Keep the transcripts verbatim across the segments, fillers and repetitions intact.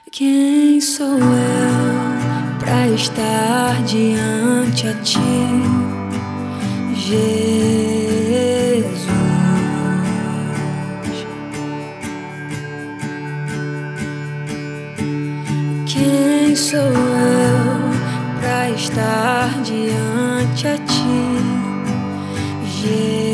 Quem sou eu pra estar diante a ti, Jesus? Quem sou eu pra estar diante a ti, Jesus?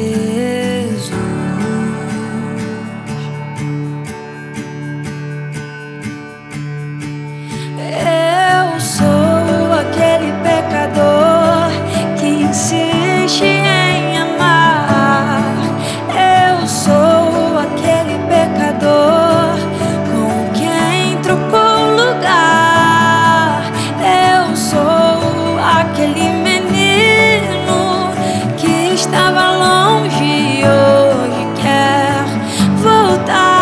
Eu sou aquele pecador que insiste em amar. Eu sou aquele pecador com quem trocou lugar. Eu sou aquele menino que estava longe e hoje quer voltar.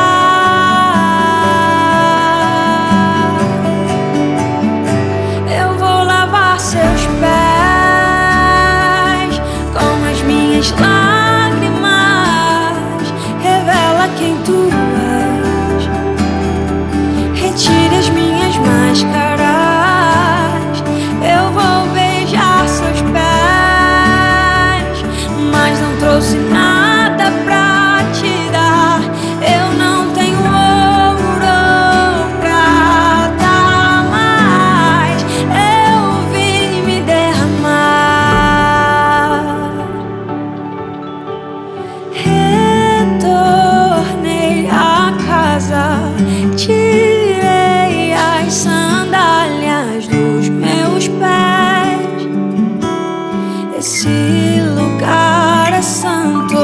Seus pés com as minhas lágrimas, revela quem tu és. Retire as minhas máscaras, eu vou beijar seus pés, mas não trouxe nada pra te dar. Eu não tenho ouro ou prata, mas eu vim me derramar. Retornei a casa, tirei as sandálias dos meus pés. Esse lugar é santo.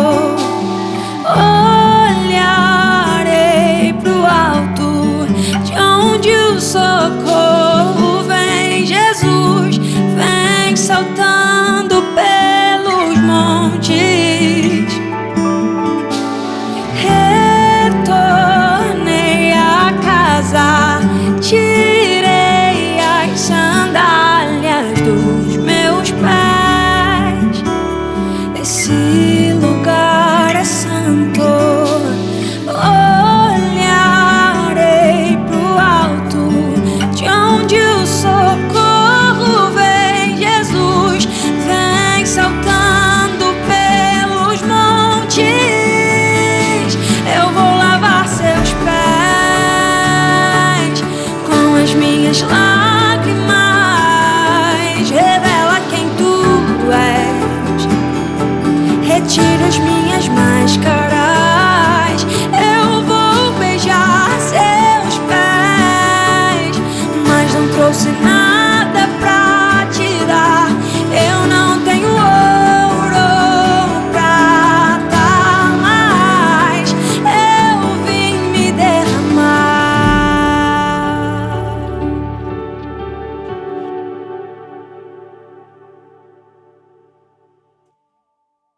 Olharei pro alto, de onde o socorro vem. Jesus vem saltando pelos montes. Retornei a casa, tirei as sandálias dos meus pés. Esse lugar é santo. Olharei pro alto, de onde o socorro vem. Jesus vem saltando pelos montes. Eu vou lavar seus pés com as minhas lágrimas.